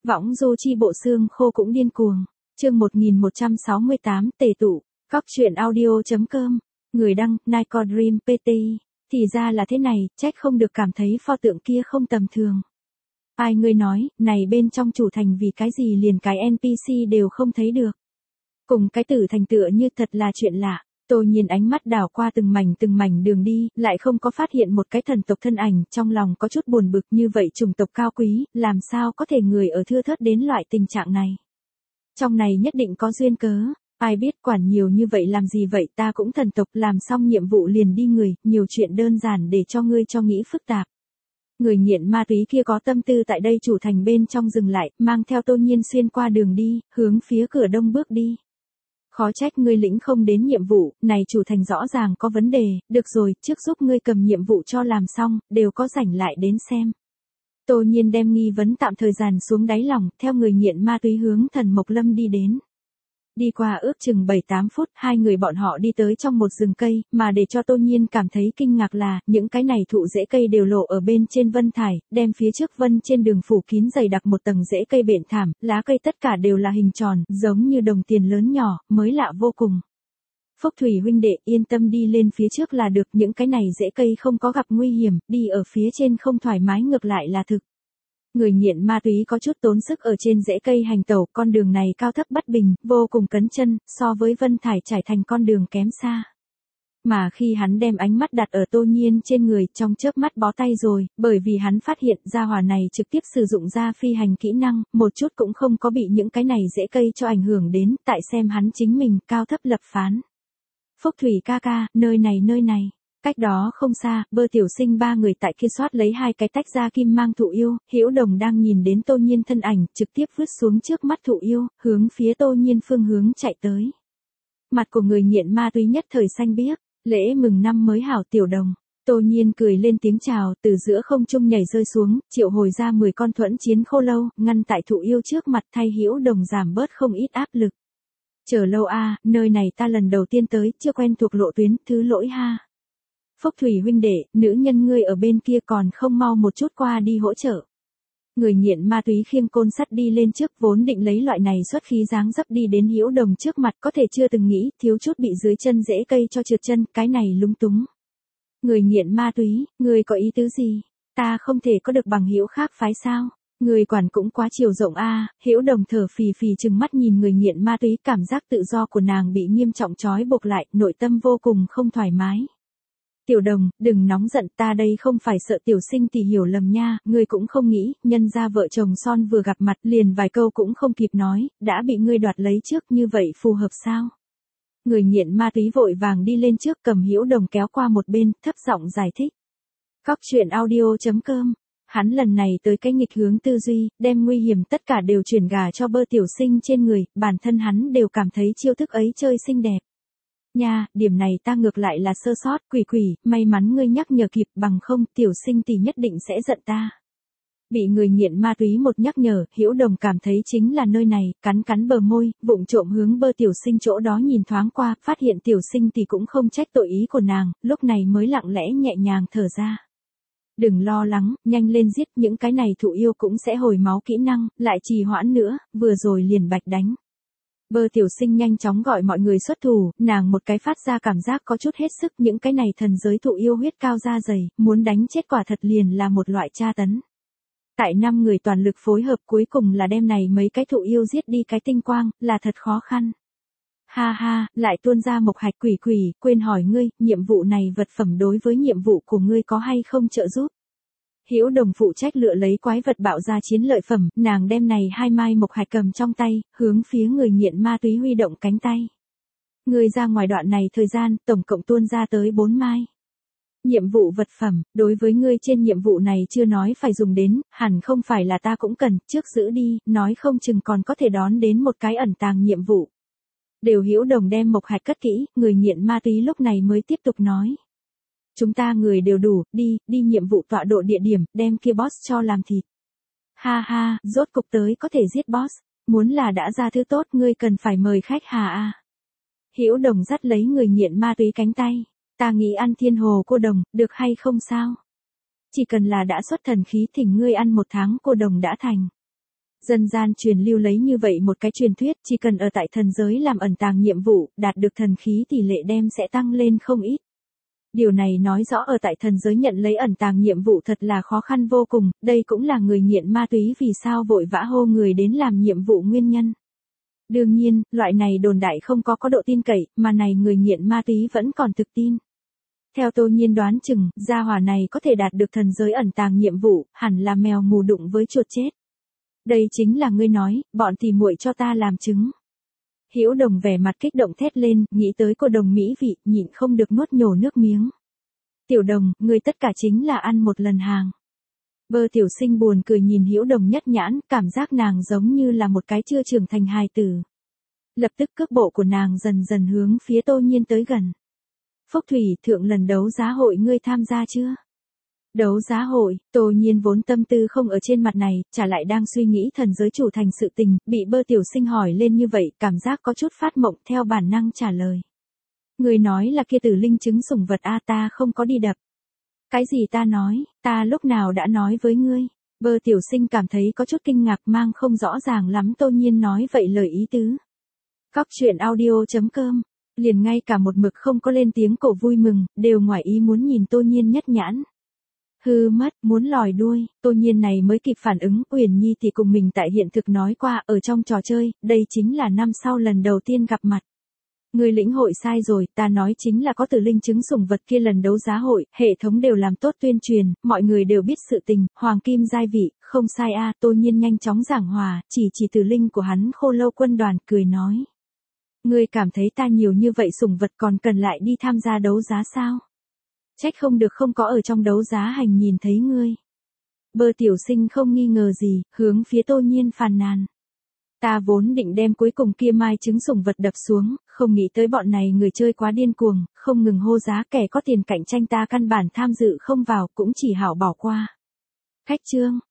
Võng du chi bộ xương khô cũng điên cuồng. Chương 1168 tề tụ. Góc truyện audio.com. Người đăng, Nico Dream PT. Thì ra là thế này, trách không được cảm thấy pho tượng kia không tầm thường. Ai ngươi nói, này bên trong chủ thành vì cái gì liền cái NPC đều không thấy được. Cùng cái tử thành tựa như thật là chuyện lạ. Tôi nhìn ánh mắt đảo qua từng mảnh đường đi, lại không có phát hiện một cái thần tộc thân ảnh, trong lòng có chút buồn bực như vậy chủng tộc cao quý, làm sao có thể người ở thưa thớt đến loại tình trạng này. Trong này nhất định có duyên cớ, ai biết quản nhiều như vậy làm gì vậy, ta cũng thần tộc, làm xong nhiệm vụ liền đi người, nhiều chuyện đơn giản để cho ngươi cho nghĩ phức tạp. Người nghiện ma túy kia có tâm tư tại đây chủ thành bên trong dừng lại, mang theo Tô Nhiên xuyên qua đường đi, hướng phía cửa đông bước đi. Khó trách ngươi lĩnh không đến nhiệm vụ, này chủ thành rõ ràng có vấn đề, được rồi, trước giúp ngươi cầm nhiệm vụ cho làm xong, đều có rảnh lại đến xem. Tô Nhiên đem nghi vấn tạm thời dàn xuống đáy lòng, theo người nghiện ma túy hướng Thần Mộc Lâm đi đến. Đi qua ước chừng 7-8 phút, hai người bọn họ đi tới trong một rừng cây, mà để cho Tô Nhiên cảm thấy kinh ngạc là, những cái này thụ rễ cây đều lộ ở bên trên vân thải, đem phía trước vân trên đường phủ kín dày đặc một tầng rễ cây bện thảm, lá cây tất cả đều là hình tròn, giống như đồng tiền lớn nhỏ, mới lạ vô cùng. Phúc Thủy huynh đệ yên tâm đi lên phía trước là được, những cái này rễ cây không có gặp nguy hiểm, đi ở phía trên không thoải mái ngược lại là thực. Người nghiện ma túy có chút tốn sức ở trên rễ cây hành tẩu, con đường này cao thấp bất bình, vô cùng cấn chân, so với vân thải trải thành con đường kém xa. Mà khi hắn đem ánh mắt đặt ở Tô Nhiên trên người, trong chớp mắt bó tay rồi, bởi vì hắn phát hiện gia hỏa này trực tiếp sử dụng ra phi hành kỹ năng, một chút cũng không có bị những cái này rễ cây cho ảnh hưởng đến, tại xem hắn chính mình, cao thấp lập phán. Phúc Thủy ca ca, nơi này. Cách đó không xa, Bơ Tiểu Sinh ba người tại kia soát lấy hai cái tách ra kim mang thụ yêu, Hữu Đồng đang nhìn đến Tô Nhiên thân ảnh, trực tiếp vứt xuống trước mắt thụ yêu, hướng phía Tô Nhiên phương hướng chạy tới. Mặt của người nghiện ma túy nhất thời xanh biếc, lễ mừng năm mới hảo Tiểu Đồng. Tô Nhiên cười lên tiếng chào, từ giữa không trung nhảy rơi xuống, triệu hồi ra 10 con thuẫn chiến khô lâu, ngăn tại thụ yêu trước mặt thay Hữu Đồng giảm bớt không ít áp lực. Chờ lâu a, nơi này ta lần đầu tiên tới, chưa quen thuộc lộ tuyến, thứ lỗi ha. Phúc Thủy huynh đệ, nữ nhân ngươi ở bên kia còn không mau một chút qua đi hỗ trợ. Người nghiện ma túy khiêng côn sắt đi lên trước, vốn định lấy loại này xuất khí dáng dấp đi đến Hữu Đồng trước mặt, có thể chưa từng nghĩ, thiếu chút bị dưới chân rễ cây cho trượt chân, cái này lúng túng. Người nghiện ma túy, ngươi có ý tứ gì? Ta không thể có được bằng hữu khác phái sao? Người quản cũng quá chiều rộng a. Hữu Đồng thở phì phì trừng mắt nhìn người nghiện ma túy, cảm giác tự do của nàng bị nghiêm trọng trói buộc lại, nội tâm vô cùng không thoải mái. Tiểu Đồng, đừng nóng giận, ta đây không phải sợ Tiểu Sinh tỷ hiểu lầm nha, ngươi cũng không nghĩ, nhân ra vợ chồng son vừa gặp mặt liền vài câu cũng không kịp nói, đã bị ngươi đoạt lấy trước, như vậy phù hợp sao? Người nghiện ma túy vội vàng đi lên trước, cầm Hữu Đồng kéo qua một bên, thấp giọng giải thích. Góc truyện audio.com. Hắn lần này tới cái nghịch hướng tư duy, đem nguy hiểm tất cả đều chuyển gà cho Bơ Tiểu Sinh trên người, bản thân hắn đều cảm thấy chiêu thức ấy chơi xinh đẹp. Nha, điểm này ta ngược lại là sơ sót, quỷ, may mắn ngươi nhắc nhở kịp, bằng không Tiểu Sinh tỷ nhất định sẽ giận ta. Bị người nghiện ma túy một nhắc nhở, Hữu Đồng cảm thấy chính là nơi này, cắn bờ môi, vụng trộm hướng Bơ Tiểu Sinh chỗ đó nhìn thoáng qua, phát hiện Tiểu Sinh tỷ cũng không trách tội ý của nàng, lúc này mới lặng lẽ nhẹ nhàng thở ra. Đừng lo lắng, nhanh lên giết, những cái này thụ yêu cũng sẽ hồi máu kỹ năng, lại trì hoãn nữa, vừa rồi liền bạch đánh. Bơ Tiểu Sinh nhanh chóng gọi mọi người xuất thủ, nàng một cái phát ra cảm giác có chút hết sức, những cái này thần giới thụ yêu huyết cao da dày, muốn đánh chết quả thật liền là một loại tra tấn. Tại 5 người toàn lực phối hợp cuối cùng là đem này mấy cái thụ yêu giết đi cái tinh quang, là thật khó khăn. Ha, lại tuôn ra Mộc Hạch quỷ, quên hỏi ngươi, nhiệm vụ này vật phẩm đối với nhiệm vụ của ngươi có hay không trợ giúp? Hữu Đồng phụ trách lựa lấy quái vật bạo ra chiến lợi phẩm, nàng đem này 2 mai Mộc Hạch cầm trong tay, hướng phía người nghiện ma túy huy động cánh tay. Ngươi ra ngoài đoạn này thời gian, tổng cộng tuôn ra tới 4 mai. Nhiệm vụ vật phẩm, đối với ngươi trên nhiệm vụ này chưa nói phải dùng đến, hẳn không phải là ta cũng cần, trước giữ đi, nói không chừng còn có thể đón đến một cái ẩn tàng nhiệm vụ. Đều Hữu Đồng đem Mộc Hạch cất kỹ, người nghiện ma túy lúc này mới tiếp tục nói. Chúng ta người đều đủ, đi nhiệm vụ tọa độ địa điểm, đem kia boss cho làm thịt. Ha, rốt cục tới có thể giết boss, muốn là đã ra thứ tốt ngươi cần phải mời khách hà a. Hữu Đồng dắt lấy người nghiện ma túy cánh tay, ta nghĩ ăn thiên hồ cô đồng, được hay không sao? Chỉ cần là đã xuất thần khí thỉnh ngươi ăn 1 tháng cô đồng đã thành. Dân gian truyền lưu lấy như vậy một cái truyền thuyết, chỉ cần ở tại thần giới làm ẩn tàng nhiệm vụ, đạt được thần khí tỷ lệ đem sẽ tăng lên không ít. Điều này nói rõ ở tại thần giới nhận lấy ẩn tàng nhiệm vụ thật là khó khăn vô cùng, đây cũng là người nghiện ma túy vì sao vội vã hô người đến làm nhiệm vụ nguyên nhân. Đương nhiên, loại này đồn đại không có độ tin cậy, mà này người nghiện ma túy vẫn còn thực tin. Theo Tô Nhiên đoán chừng, gia hỏa này có thể đạt được thần giới ẩn tàng nhiệm vụ, hẳn là mèo mù đụng với chuột chết. Đây chính là ngươi nói, bọn tỉ muội cho ta làm chứng. Hữu Đồng vẻ mặt kích động thét lên, nghĩ tới cô đồng mỹ vị, nhịn không được nuốt nhổ nước miếng. Tiểu Đồng, ngươi tất cả chính là ăn một lần hàng. Bơ Tiểu Sinh buồn cười nhìn Hữu Đồng nhất nhãn, cảm giác nàng giống như là một cái chưa trưởng thành hài tử. Lập tức cước bộ của nàng dần dần hướng phía Tô Nhiên tới gần. Phúc Thủy thượng lần đấu giá hội ngươi tham gia chưa? Đấu giá hội, Tô Nhiên vốn tâm tư không ở trên mặt này, trả lại đang suy nghĩ thần giới chủ thành sự tình, bị Bơ Tiểu Sinh hỏi lên như vậy, cảm giác có chút phát mộng, theo bản năng trả lời. Người nói là kia tử linh chứng sủng vật a, ta không có đi đập. Cái gì ta nói, ta lúc nào đã nói với ngươi? Bơ Tiểu Sinh cảm thấy có chút kinh ngạc, mang không rõ ràng lắm Tô Nhiên nói vậy lời ý tứ. Góc truyện audio.com, liền ngay cả một mực không có lên tiếng cổ vui mừng, đều ngoài ý muốn nhìn Tô Nhiên nhất nhãn. Hư mất, muốn lòi đuôi, Tô Nhiên này mới kịp phản ứng, Uyển Nhi thì cùng mình tại hiện thực nói qua, ở trong trò chơi, đây chính là năm sau lần đầu tiên gặp mặt. Người lĩnh hội sai rồi, ta nói chính là có tử linh chứng sủng vật kia lần đấu giá hội, hệ thống đều làm tốt tuyên truyền, mọi người đều biết sự tình, hoàng kim giai vị, không sai a. Tô Nhiên nhanh chóng giảng hòa, chỉ tử linh của hắn Khô Lâu quân đoàn, cười nói. Ngươi cảm thấy ta nhiều như vậy sủng vật còn cần lại đi tham gia đấu giá sao? Trách không được không có ở trong đấu giá hành nhìn thấy ngươi. Bơ Tiểu Sinh không nghi ngờ gì, hướng phía Tô Nhiên phàn nàn. Ta vốn định đem cuối cùng kia mai trứng sủng vật đập xuống, không nghĩ tới bọn này người chơi quá điên cuồng, không ngừng hô giá, kẻ có tiền cạnh tranh ta căn bản tham dự không vào, cũng chỉ hảo bỏ qua. Khách trương,